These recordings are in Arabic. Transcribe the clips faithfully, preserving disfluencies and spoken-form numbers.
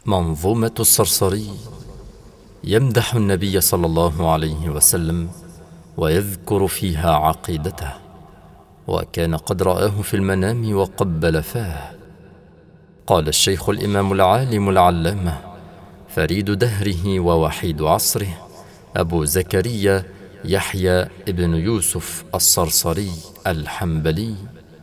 منظومة الصرصري يمدح النبي صلى الله عليه وسلم ويذكر فيها عقيدته، وكان قد رآه في المنام وقبل فاه. قال الشيخ الإمام العالم العلامة فريد دهره ووحيد عصره أبو زكريا يحيى ابن يوسف الصرصري الحنبلي: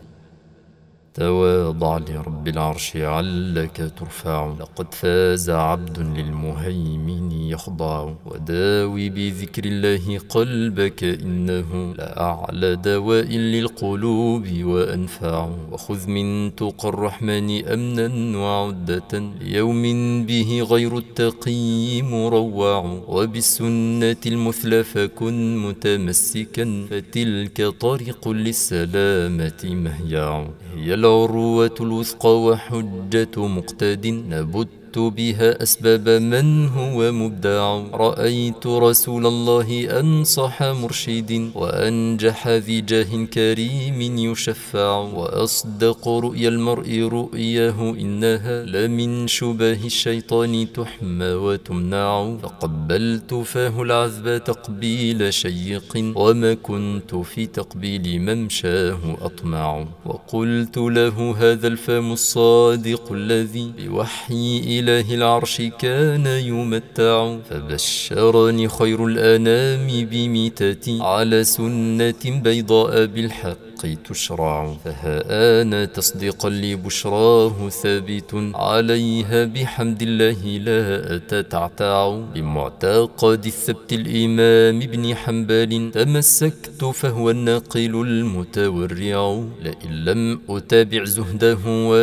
تواضع لرب العرش علك ترفع، لقد فاز عبد للمهيمن يخضع، وداوي بذكر الله قلبك إنه لأعلى دواء للقلوب وأنفع، وخذ من تقى الرحمن أمنا وعدة يوم به غير التقي مروع، وبالسنة المثلى فكن متمسكا فتلك طريق للسلامة مهيع، هي العروة الوثقى وحجة مقتد نبت بها أسباب من هو مبدع، رأيت رسول الله أنصح مرشد وأنجح ذي جاه كريم يشفع، وأصدق رؤيا المرء رؤياه إنها لمن شبه الشيطان تحمى وتمنع، فقبلت فاه العذب تقبيل شيق وما كنت في تقبيل ممشاه أطمع، وقلت له هذا الفم الصادق الذي بوحي إله العرش كان يمتع، فبشرني خير الأنام بميتتي على سنة بيضاء بالحق تشرع، فها أنا تصديقا لبشراه ثابت عليها بحمد الله لا أتتعتع، بمعتقد الثبت الإمام ابن حنبل تمسكت فهو الناقل المتورع، لئن لم أتابع زهده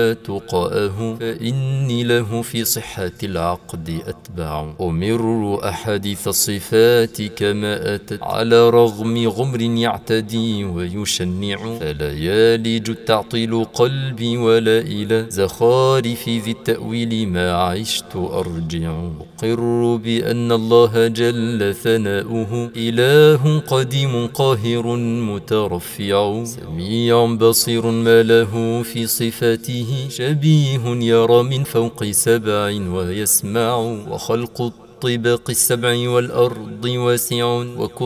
وتقاءه فإني له في صحة العقد أتبع، أمر أحاديث الصفات كما أتت على رغم غمر يعتدي ويشنع، فلا يلج التعطيل قلبي ولا إلى زخارف ذي التأويل ما عشت أرجع، أقر بأن الله جل ثناؤه إله قديم قاهر مترفع، سميع بصير ما له في صفاته شبيه يرى من فوق سبع ويسمع، وخلق الطباق السبع والأرض واسع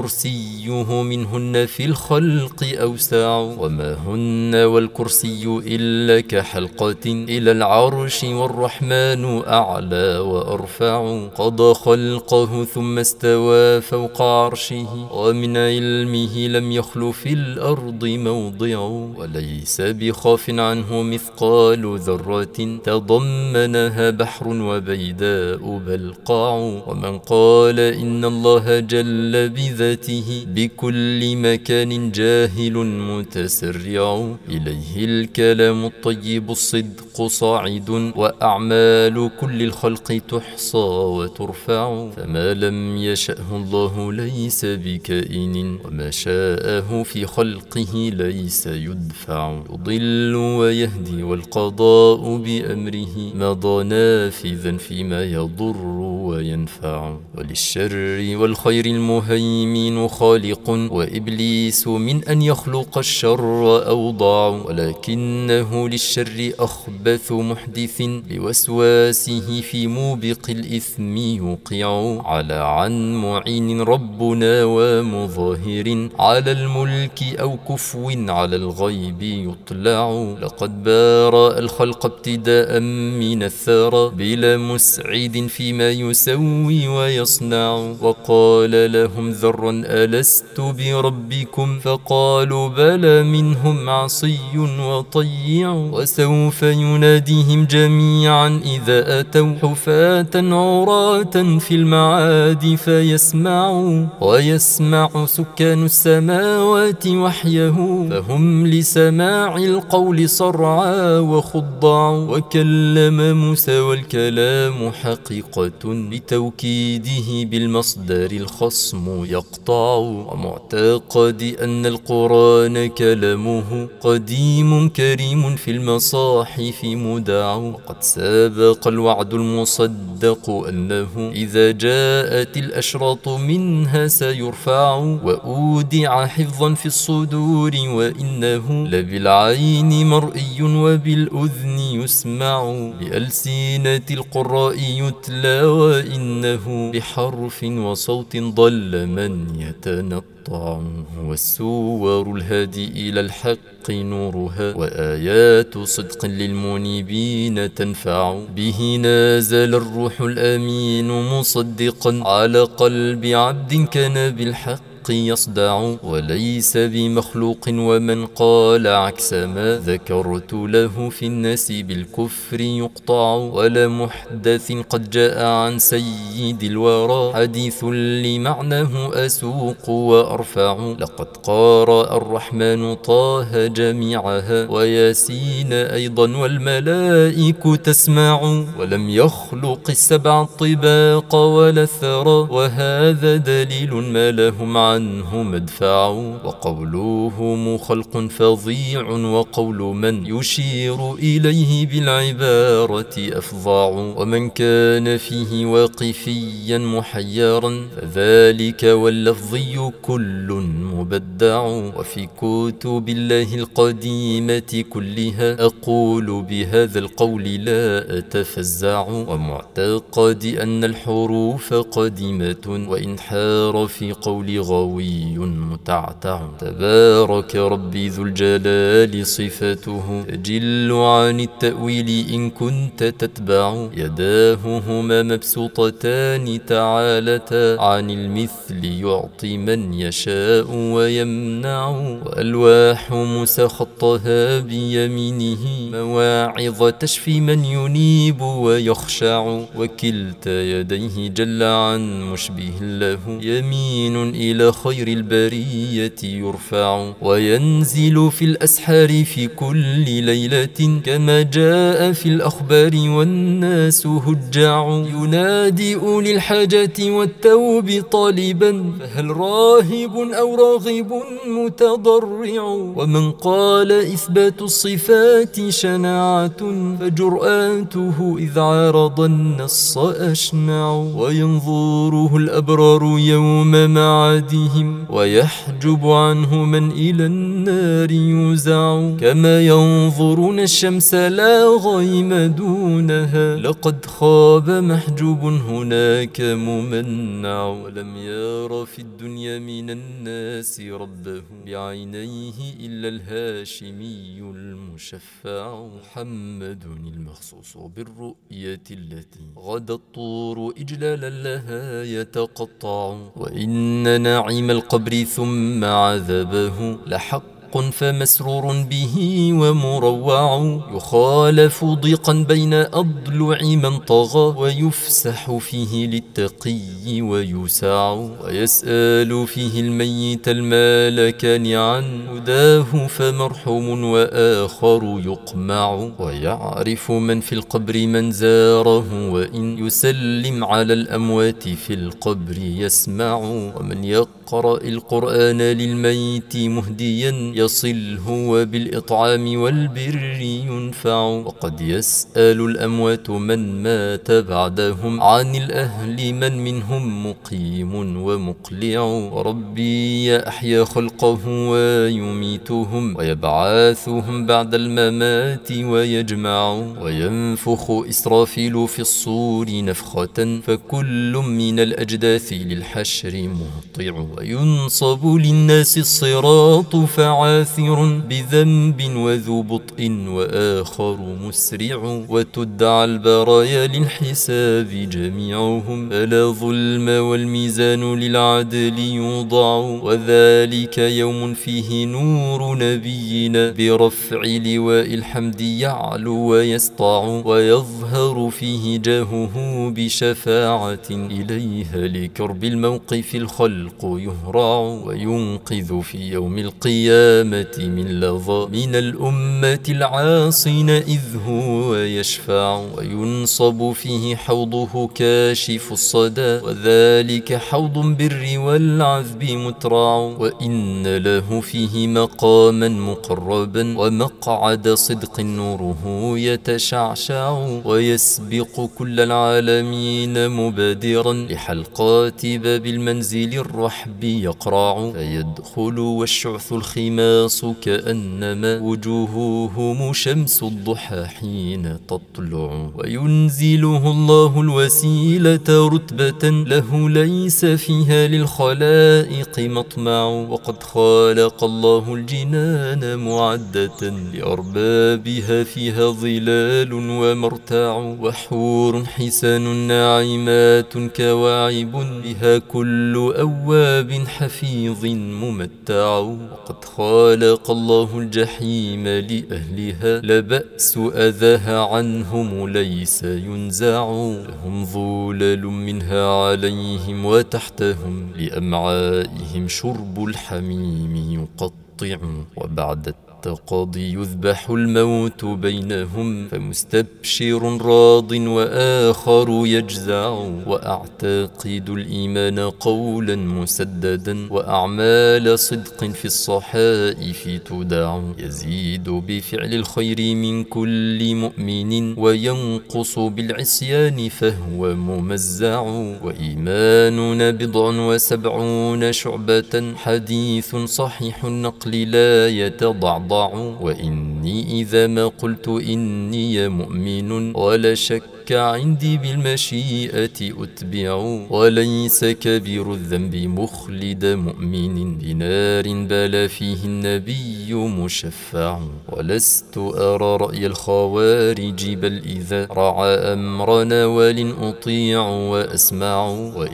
وكرسيه منهن في الخلق أوسع، وما هن والكرسي إلا كحلقة إلى العرش والرحمن أعلى وأرفع، قضى خلقه ثم استوى فوق عرشه ومن علمه لم يخل في الأرض موضع، وليس بخاف عنه مثقال ذرة تضمنها بحر وبيداء بلقاع، ومن قال إن الله جل بذاته بكل مكان جاهل متسرع، إليه الكلام الطيب الصدق صاعد وأعمال كل الخلق تحصى وترفع، فما لم يشأه الله ليس بكائن وما شاءه في خلقه ليس يدفع، يضل ويهدي والقضاء بأمره مضى نافذا فيما يضر وينفع، وللشر والخير المهيمن خالق وإبليس من أن يخلق الشر أوضع، ولكنه للشر أخبث محدث بوسواسه في موبق الإثم يوقع، على عن معين ربنا ومظاهر على الملك أو كفو على الغيب يطلع، لقد بارأ الخلق ابتداء من الثرى بلا مسعد فيما يسوي ويصنع، وقال لهم ذرا ألست بربكم فقالوا بلى منهم عصي وطيع، وسوف يناديهم جميعا إذا أتوا حفاة عراة في المعاد فيسمعوا، ويسمع سكان السماوات وحيه فهم لسماع القول صرعا وخضعا، وكلم موسى والكلام حقيقة توكيده بالمصدر الخصم يقطع، ومعتقد أن القرآن كلامه قديم كريم في المصاحف مودع. وقد سبق الوعد المصدق أنه إذا جاءت الأشراط منها سيرفع، وأودع حفظا في الصدور وإنه لبالعين مرئي وبالأذن يسمع، بألسنة القراء يتلى وإنه بحرف وصوت ضل من يتنطع. والسور الهادي إلى الحق نورها، وآيات صدق للمنيبين تنفع، به نازل الروح الأمين مصدقا على قلب عبد كان بالحق يصدع، وليس بمخلوق. ومن قال عكس ما ذكرت له في الناس بالكفر يقطع، ولا محدث قد جاء عن سيد الورى حديث لمعناه أسوق وأرفع. لقد قارأ الرحمن طه جميعها وياسين أيضا والملائك تسمع، ولم يخلق السبع الطباق ولا الثرى، وهذا دليل ما لهم عنه مدفع. وقولهم خلق فظيع وقول من يشير إليه بالعبارة أفظع، ومن كان فيه واقفيا محيرا فذلك واللفظي كل مبدع. وفي كتب الله القديمة كلها أقول بهذا القول لا أتفزع، ومعتقد أن الحروف قديمة وإنحار في قول غوي متعتع. تبارك ربي ذو الجلال صفته تجل عن التأويل إن كنت تتبع، يداه هما مبسوطتان تعالتا عن المثل يعطي من يشاء ويمنع، وألواح موسى خطها بيمينه مواعظ تشفي من ينيب ويخشع، وكلتا يديه جل عن مشبه له يمين إلى خير البرية يرفع، وينزل في الأسحار في كل ليلة كما جاء في الأخبار والناس هجاع، ينادي أولي الحاجة والتوب طالبا فهل راهب أو راغب متضرع، ومن قال إثبات الصفات شناعة فجرآته إذ عارض النص أشنع، وينظره الأبرار يوم معادهم ويحجب عنه من إلى النار يوزع، كما ينظرون الشمس لا غيم دونها لقد خاب محجوب هناك ممنع، ولم ير في الدنيا من الناس ربه بعينيه إلا الهاشمي المشفع، محمد المخصوص بالرؤية التي غدا الطور إجلالا لها يتقطع، وإن نعيم القبر ثم عذابه لحق فمسرور به ومروع، يخالف ضيقا بين أضلع من طغى ويفسح فيه للتقي ويساع، ويسأل فيه الميت المالكان عن هداه فمرحوم وآخر يقمع، ويعرف من في القبر من زاره وإن يسلم على الأموات في القبر يسمع، ومن يقرأ القرآن للميت مهديا يصله وبالإطعام والبر ينفع، وقد يسأل الأموات من مات بعدهم عن الأهل من منهم مقيم ومقلع، وربي يحيى خلقه ويميتهم ويبعثهم بعد الممات ويجمع، وينفخ إسرافيل في الصور نفخة فكل من الأجداث للحشر مهطع، وينصب للناس الصراط فعال عاثر بذنب وذو بطء وآخر مسرع، وتدعى البرايا للحساب جميعهم فلا ظلم والميزان للعدل يوضع، وذلك يوم فيه نور نبينا برفع لواء الحمد يعلو ويسطع، ويظهر فيه جاهه بشفاعة إليها لكرب الموقف الخلق يهرع، وينقذ في يوم القيامة القيامة من لظى من الأمة العاصين إذ هو يشفع وينصب فيه حوضه كاشف الصدى وذلك حوض البر والعذب مترع وإن له فيه مقاما مقربا ومقعد صدق نوره يتشعشع ويسبق كل العالمين مبادرا لحلقات باب المنزل الرحب يقرع فيدخل والشعث الخماس كأنما وجوههم شمس الضحى حين تطلع وينزله الله الوسيلة رتبة له ليس فيها للخلائق مطمع وقد خالق الله الجنان معدة لأربابها فيها ظلال ومرتع وحور حسان ناعمات كواعب بها كل أواب حفيظ ممتع وقد خالق الله الجحيم لأهلها لبأس أذاها عنهم ليس ينزع لهم ظلال منها عليهم وتحتهم لأمعائهم شرب الحميم يقطع وبعد التقاضي يذبح الموت بينهم فمستبشر راض وآخر يجزع وأعتقد الإيمان قولا مسددا وأعمال صدق في الصحائف تدع يزيد بفعل الخير من كل مؤمن وينقص بالعصيان فهو ممزع وإيماننا بضع وسبعون شعبة حديث صحيح النقل لا يتضعضع وإني إذا ما قلت إني مؤمن ولا شك عندي بالمشيئة أتبع وليس كبير الذنب مخلد مؤمن بنار بلى فيه النبي مشفع ولست أرى رأي الخوارج بل إذا رعى أمرنا ولن أطيع وأسمع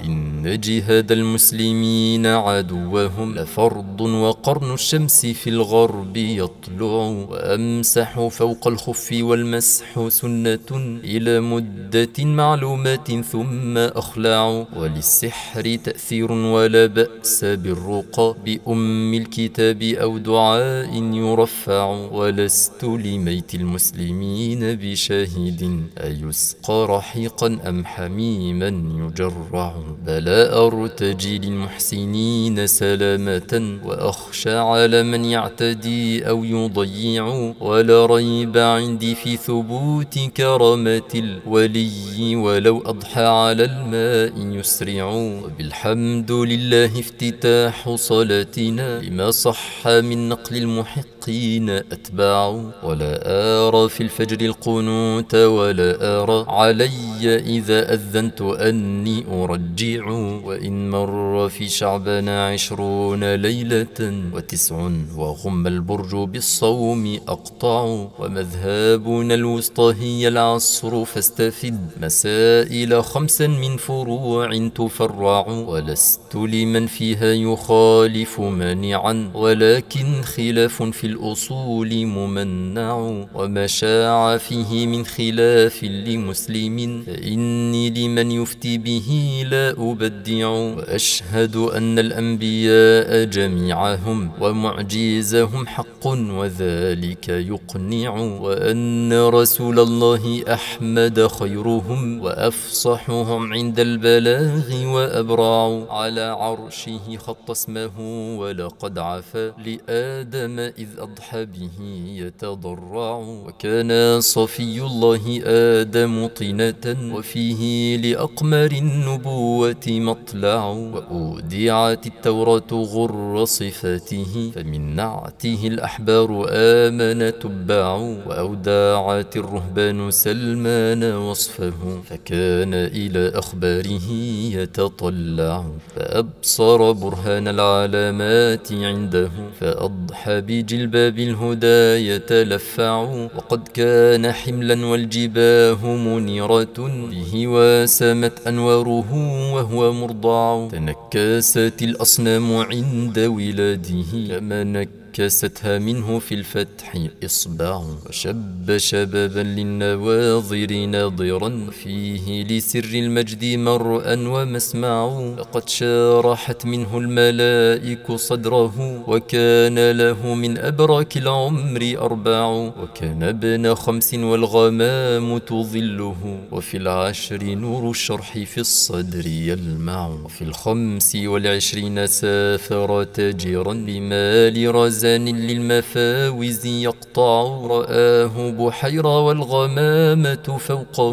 وإن جهاد المسلمين عدوهم لفرض وقرن الشمس في الغرب يطلع وأمسح فوق الخف والمسح سنة إلى مدة معلومة ثم أخلع وللسحر تأثير ولا بأس بالرقى بأم الكتاب أو دعاء يرفع ولست لميت المسلمين بشاهد أيسقى رحيقا أم حميما يجرع بل أرتجي للمحسنين سلامة وأخشى على من يعتدي أو يضيع ولا ريب عندي في ثبوت كرامة الولي ولو أضحى على الماء يسرع وبالحمد لله افتتاح صلاتنا لما صح من نقل المحقين أتباع ولا أرى في الفجر القنوت ولا أرى علي إذا أذنت أني أرجع وإن مر في شعبنا عشرون ليلة وتسع وغم البرج بالصوم أقطع ومذهبنا الوسطى هي العصر فاستفد مسائل خمسا من فروع تفرع ولست لمن فيها يخالف مانعا ولكن خلاف في الأصول ممنع وما شاع فيه من خلاف لمسلم فإني لمن يفتي به لا أبدع وأشهد أن الأنبياء جميعهم ومعجزهم حق وذلك يقنع وأن رسول الله أحمد خيرهم وأفصحهم عند البلاغ وأبرع على عرشه خط اسمه ولقد عفا لآدم إذ أضحى به يتضرع وكان صفي الله آدم طينة وفيه لأقمر النبوة مطلع وأودعت التوراة غر صفاته فمن نعته الأحبار آمن تبع وأودعت الرهبان سلمان وصفه فكان إلى أخباره يتطلع فأبصر برهان العلامات عنده فأضحى بجلباب الهدى يتلفع وقد كان حملا والجباه منيرة به واسمت أنواره وهو مرضع تنكست الأصنام عند ولاده كما نك كستها منه في الفتح إصبع. وشب شبابا للنواظر ناظرا فيه لسر المجد مرءا ومسمع. لقد شارحت منه الملائك صدره وكان له من أبرك العمر أربع. وكان ابن خمس والغمام تظله وفي العشر نور الشرح في الصدر يلمع. وفي الخمس والعشرين سافر تاجرا بمال رزان للمفاوز يقطع. رآه بحيرة والغمامة فوقه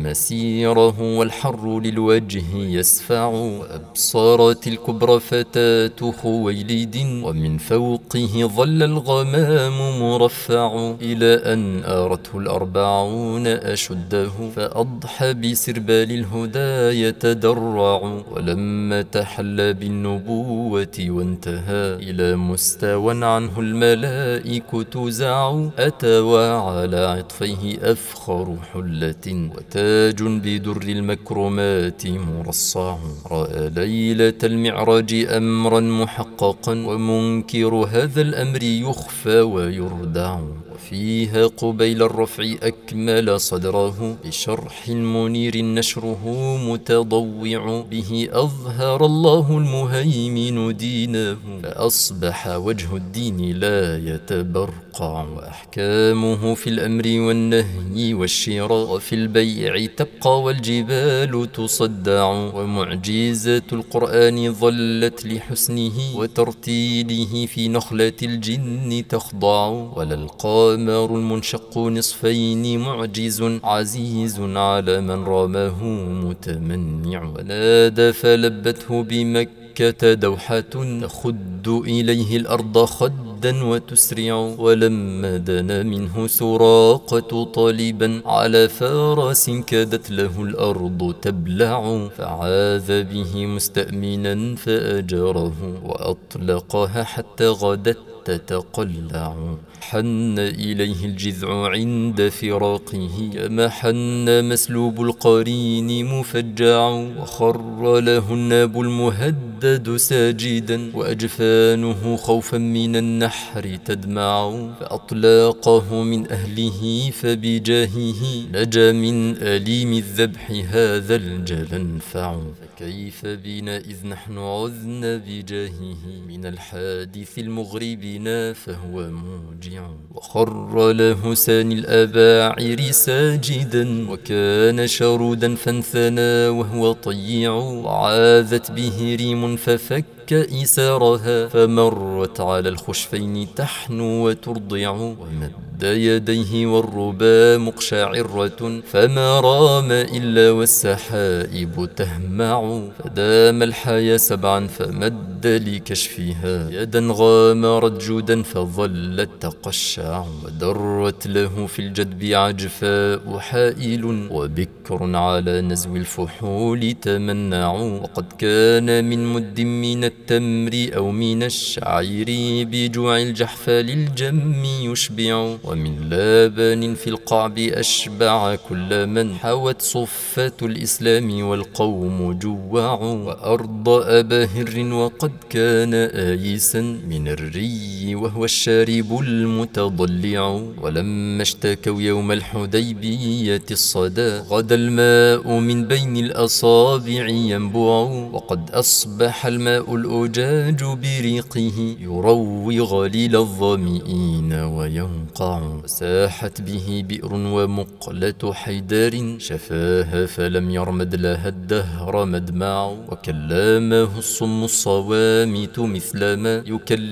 ومسيره والحر للوجه يسفع. وأبصرت الكبرى فتاة خويلد ومن فوقه ظل الغمام مرفع. إلى أن آرته الأربعون أشده فأضحى بسربال الهدى يتدرع. ولما تحلى بالنبوة وانتهى إلى مستوى عنه الملائك تزع. أتوى على عطفيه أفخر حلة وتاج بدر المكرمات مرصع. رأى ليلة المعراج أمرا محققا ومنكر هذا الأمر يخفى ويردع. وفيها قبيل الرفع أكمل صدره بشرح منير نشره متضوع. به أظهر الله المهيمن دينه فأصبح وجه الدين لا يتبرقع. وأحكامه في الأمر والنهي والشراء وفي البيع تبقى والجبال تصدع. ومعجزة القرآن ظلت لحسنه وترتيله في نخلة الجن تخضع. ولا القمر المنشق نصفين معجز عزيز على من رامه متمنع. ونادى فلبته بمكة دوحة تخد إليه الأرض خدا وتسرع. ولما دنا منه سراقة طالبا على فرس كادت له الأرض تبلع. فعاذ به مستأمنا فأجره وأطلقها حتى غدت تتقلع. حن إليه الجذع عند فراقه كما حن مسلوب القرين مفجع. وخر له الناب المهدد ساجدا وأجفانه خوفا من النحر تدمع. فأطلقه من أهله فبجاهه نجا من أليم الذبح هذا الجلنفع. فكيف بنا إذ نحن عذنا بجاهه من الحادث المغرب بنا فهو موجع. وخر له ساني الأباعر ساجدا وكان شرودا فانثنى وهو طيع. وعاذت به ريم ففك إسارها فمرت على الخشفين تحنو وترضع. ومد يديه والربا مقشعرة فما رام إلا والسحائب تهمع. فدام الحيا سبعا فمد لكشفها يدا غامرت جودا فظلت تقشع. ودرت له في الجدب عجفاء حائل وبكر على نزو الفحول تمنع. وقد كان من مد من التمر أو من الشعير بجوع الجحفى للجم يشبع. ومن لبن في القعب أشبع كل من حوت صفة الإسلام والقوم جوع. وأرض أبا هر وقد كان آيسا من الري وهو الشارب المتضلع. ولما اشتكوا يوم الحديبية الصدى غدا الماء من بين الأصابع ينبوع. وقد أصبح الماء الأجاج بريقه يروي غليل الظامئين وينقع. وساحت به بئر ومقلة حيدار شفاها فلم يرمد لها الدهر مدمع. وكلمه الصم الصوامت مثلما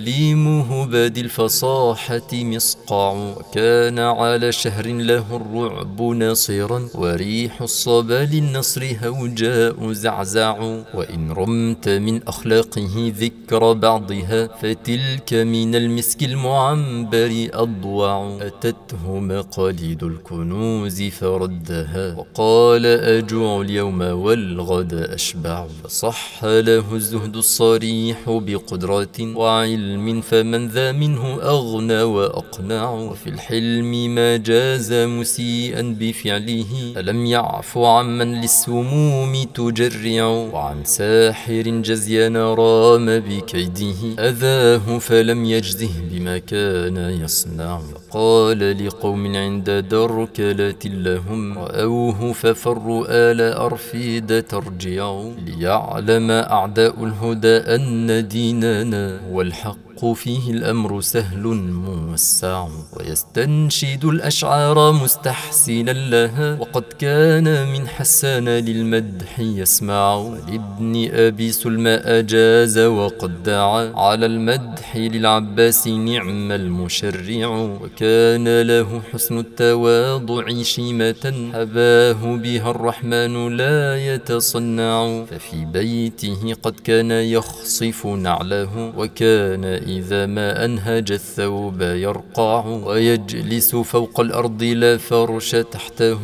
يكلمه بادي الفصاحة مصقع. وكان على شهر له الرعب ناصرا وريح الصبا للنصر هوجاء زعزع. وإن رمت من أخلاقه ذكر بعضها فتلك من المسك المعنبر أضوع. أتته مقاليد الكنوز فردها وقال أجوع اليوم والغد أشبع. فصح له الزهد الصريح بقدرة وعلم فمن ذا منه أغنى وأقنع. وفي الحلم ما جاز مسيئا بفعله ألم يعفو عمن للسموم تجرع. وعن ساحر جزيان رام بكيده أذاه فلم يجزه بما كان يصنع. قال لقوم عند دركلة لهم رأوه ففروا آل أرفيد ترجعوا ليعلم أعداء الهدى أن ديننا هو الحق فيه الأمر سهل موسع. ويستنشد الأشعار مستحسنا لها وقد كان من حسان للمدح يسمع. لابن أبي سلمى أجاز وقد دعا على المدح للعباس نعم المشرع. وكان له حسن التواضع شيمة حباه بها الرحمن لا يتصنع. ففي بيته قد كان يخصف نعله وكان إذا ما أنهج الثوب يرقع. ويجلس فوق الأرض لا فرش تحته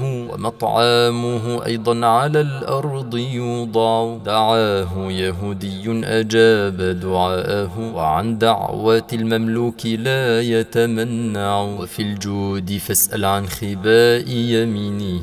ومطعامه أيضا على الأرض يوضع. دعاه يهودي أجاب دعاءه وعن دعوة المملوك لا يتمنع. وفي الجود فاسأل عن خباء يمينه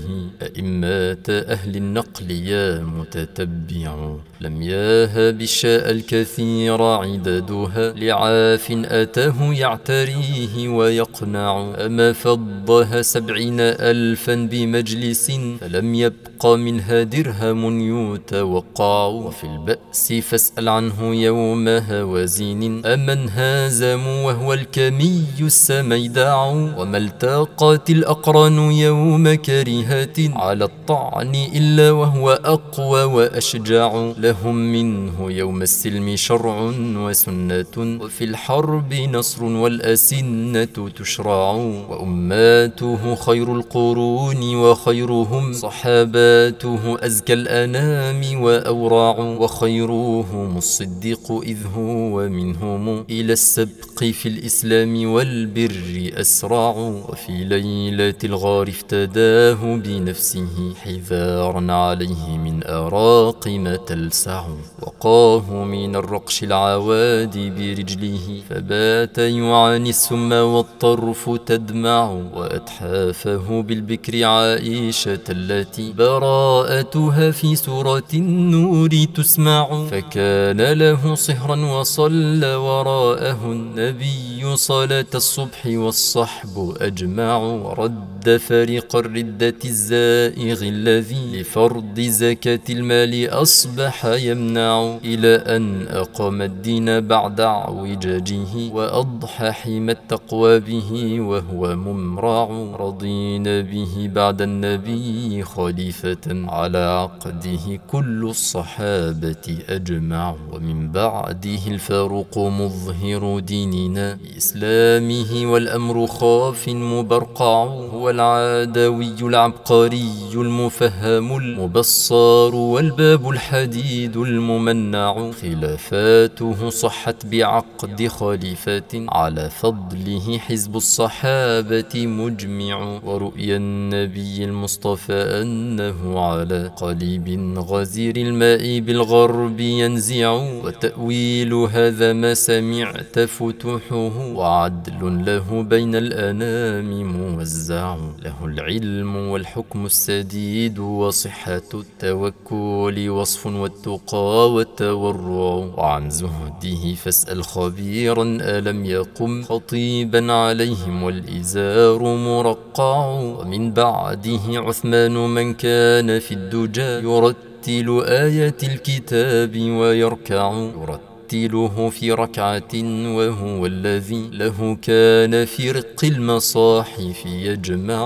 أئمات أهل النقل يا متتبع. لم يهب الشاء الكثير عددها لعاف أتاه يعتريه ويقنع. أما فضها سبعين ألفا بمجلس فلم يبق منها درهم يتوقع. وفي البأس فاسأل عنه يوم هوازين أمن هازم وهو الكمي السميدع. وما التقت الأقران يوم كريهات على الطعن إلا وهو أقوى وأشجع. لهم منه يوم السلم شرع وسنة وفي الحرب نصر والأسنة تشرع. وأماته خير القرون وخيرهم صحاباته أزكى الأنام وأورع. وخيرهم الصديق إذ هو منهم إلى السبق في الإسلام والبر أسرع. وفي ليلة الغار افتداه بنفسه حذارا عليه من أراق ما تلسع. وقاه من الرقش العوادي برجله فبات يعاني السم والطرف تدمع. وأتحافه بالبكر عائشة التي براءتها في سورة النور تسمع. فكان له صهرا وصلى وراءه النبي صلاة الصبح والصحب أجمع. ورد فريق الردة الزائغ الذي لفرض زكاة المال أصبح يمنع. إلى أن أقام الدين بعد اعوجاجه وأضحى حمى التقوى به وهو ممرع. رضين به بعد النبي خليفة على عقده كل الصحابة أجمع. ومن بعده الفاروق مظهر ديننا بإسلامه والأمر خاف مبرقع. هو العدوي العبقري المفهم المبصر والباب الحديد الممنع. خلافاته صحت بعقد خليفة على فضله حزب الصحابة مجمع. ورؤيا النبي المصطفى أنه على قليب غزير الماء بالغرب ينزع. وتأويل هذا ما سمعت فتوحه وعدل له بين الأنام موزع. له العلم والحكم السديد وصحة التوكل وصف والتقى والتورع. وعن زهده فاسأل خبيرا ألم يقم خطيبا عليهم والإزار مرقع. ومن بعده عثمان من كان في الدجى يرتل آيات الكتاب ويركع. يرتله في ركعة وهو الذي له كان في رق المصاحف يجمع.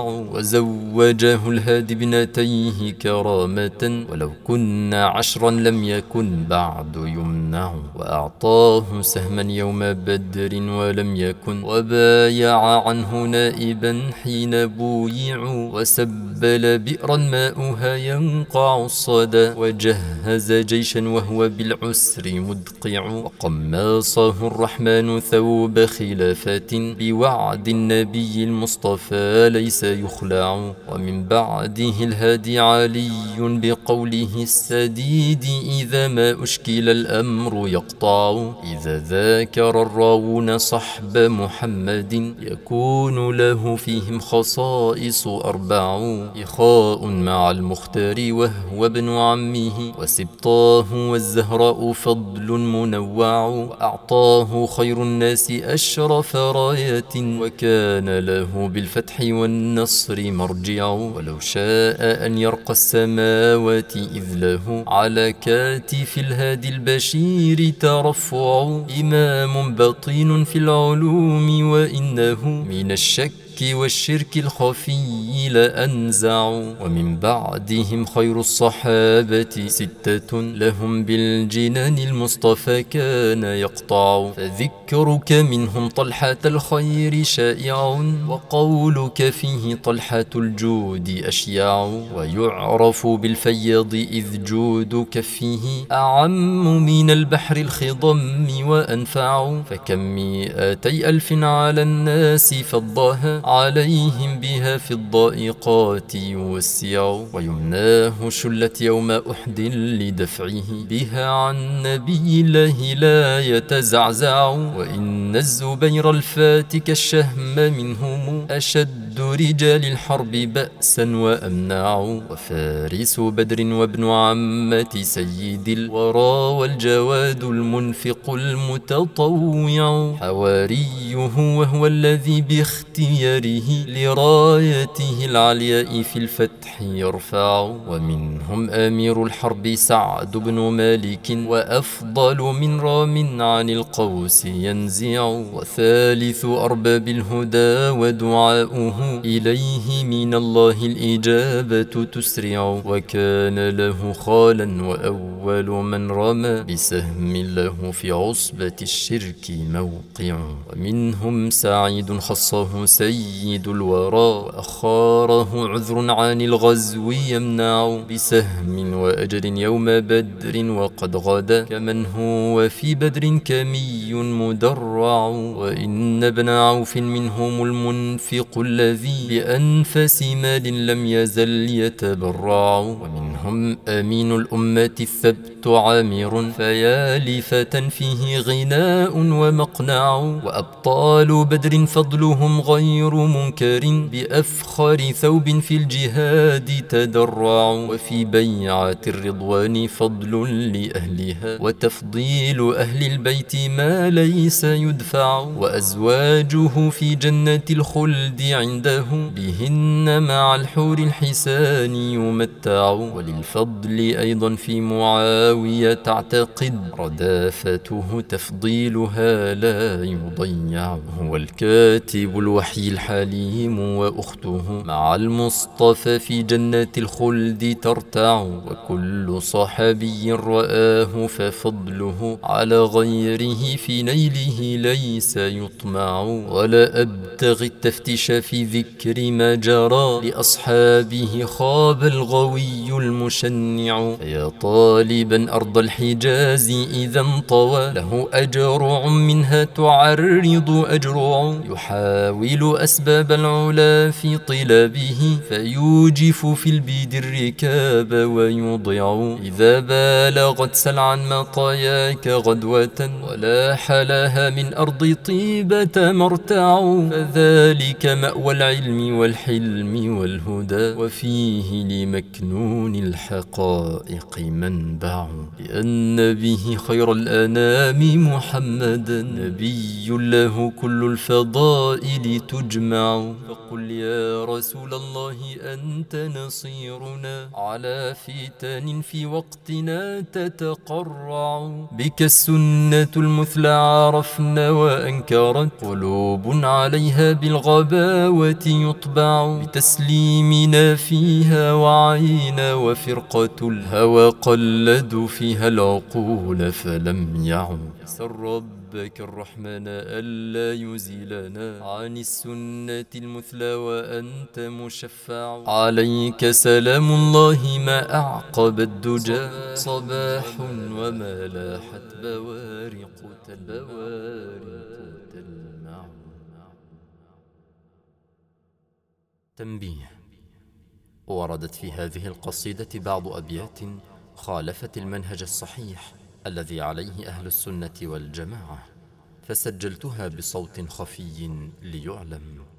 وزوجه الهادي ابنتيه كرامة ولو كنا عشرا لم يكن بعد يمنع. وأعطاه سهما يوم بدر ولم يكن وبايع عنه نائبا حين بويع. وسبل بئرا ماؤها ينقع الصدى وجهز جيشا وهو بالعسر مدقع. وقماصه الرحمن ثوب خلافات بوعد النبي المصطفى ليس يخلع. ومن بعده الهادي علي بقوله السديد إذا ما أشكل الأمر يقطع. إذا ذاكر الراوون صحب محمد يكون له فيهم خصائص أربع. إخاء مع المختار وهو ابن عمه، وسبطاه والزهراء فضل منوع، وأعطاه خير الناس أشرف راية، وكان له بالفتح والنصر مرجع. ولو شاء أن يرقى السماوات إذ له على كاتف الهادي البشير ترفع، إمام بطين في العلوم وإنه من الشك والشرك الخفي لأنزع. ومن بعدهم خير الصحابة ستة لهم بالجنان المصطفى كان يقطع، فذكرك منهم طلحة الخير شائع، وقولك فيه طلحة الجود أشيع. ويعرف بالفياض إذ جودك فيه أعم من البحر الخضم وأنفع، فكم مئتي ألف على الناس فضاها عليهم بها في الضائقات يوسع. ويمناه شلت يوم أحد لدفعه بها عن نبي الله لا يتزعزع، وإن الزبير الفاتك الشهم منهم أشد رجال الحرب بأسا وأمنع، وفارس بدر وابن عمة سيد الورى والجواد المنفق المتطوع، حواريه وهو الذي باختياره لرايته العلياء في الفتح يرفع. ومنهم أمير الحرب سعد بن مالك، وأفضل من رام عن القوس ينزع، وثالث أرباب الهدى ودعاؤه إليه من الله الإجابة تسرع، وكان له خالا وأول من رمى بسهم له في عصبة الشرك موقع. ومنهم سعيد خصه سيد الورى، وأخاره عذر عن الغزو يمنع بسهم وأجر يوم بدر، وقد غدا كمن هو في بدر كمي مدرع. وإن ابن عوف منهم المنفق الذي بأنفس مال لم يزل يتبرع، ومنهم أمين الأمة الثبت عامر، فيا لفتى فيه غناء ومقنع. وأبطال بدر فضلهم غير منكر، بأفخر ثوب في الجهاد تدرع، وفي بيعة الرضوان فضل لأهلها، وتفضيل أهل البيت ما ليس يدفع. وأزواجه في جنة الخلد عنده بهن مع الحور الحسان يمتع. وللفضل أيضا في معاوية تعتقد، ردافته تفضيلها لا يضيع. هو الكاتب الوحي الحليم، وأخته مع المصطفى في جنة الخلد ترتع. وكل صحابي رآه ففضله على غيره في نيله ليس يطمع. ولا أبتغي التفتيش في ذكر ما جرى لأصحابه خاب الغوي المشنع. يا طالبا أرض الحجاز إذا انطوى له أجرع منها تعرض أجرع، يحاول أسباب العلا في طلبه فيوجف في البيد الركاب ويضيع. إذا بالغت سل عن مطاياك غدوة ولاح لها من أرض طيبة مرتع، فذلك مأوى العلم والحلم والهدى، وفيه لمكنون الحقائق منبع. لأن به خير الأنام محمدا نبي له كل الفضائل تجمع. فقل يا رسول الله أنت نصيرنا على فتن في وقتنا تتقرع، بك السنة المثلى عرفنا وأنكرت قلوب عليها بالغباوة يطبع، بتسليمنا فيها وعينا وفرقة الهوى قلدوا فيها العقول فلم يعوا. سر ربك الرحمن ألا يزيلنا عن السنة المثلى وأنت مشفع. عليك سلام الله ما أعقب الدجى صباح وما لاحت بوارق تلمع. تنبيه: وردت في هذه القصيدة بعض أبيات خالفت المنهج الصحيح الذي عليه أهل السنة والجماعة، فسجلتها بصوت خفي ليعلم.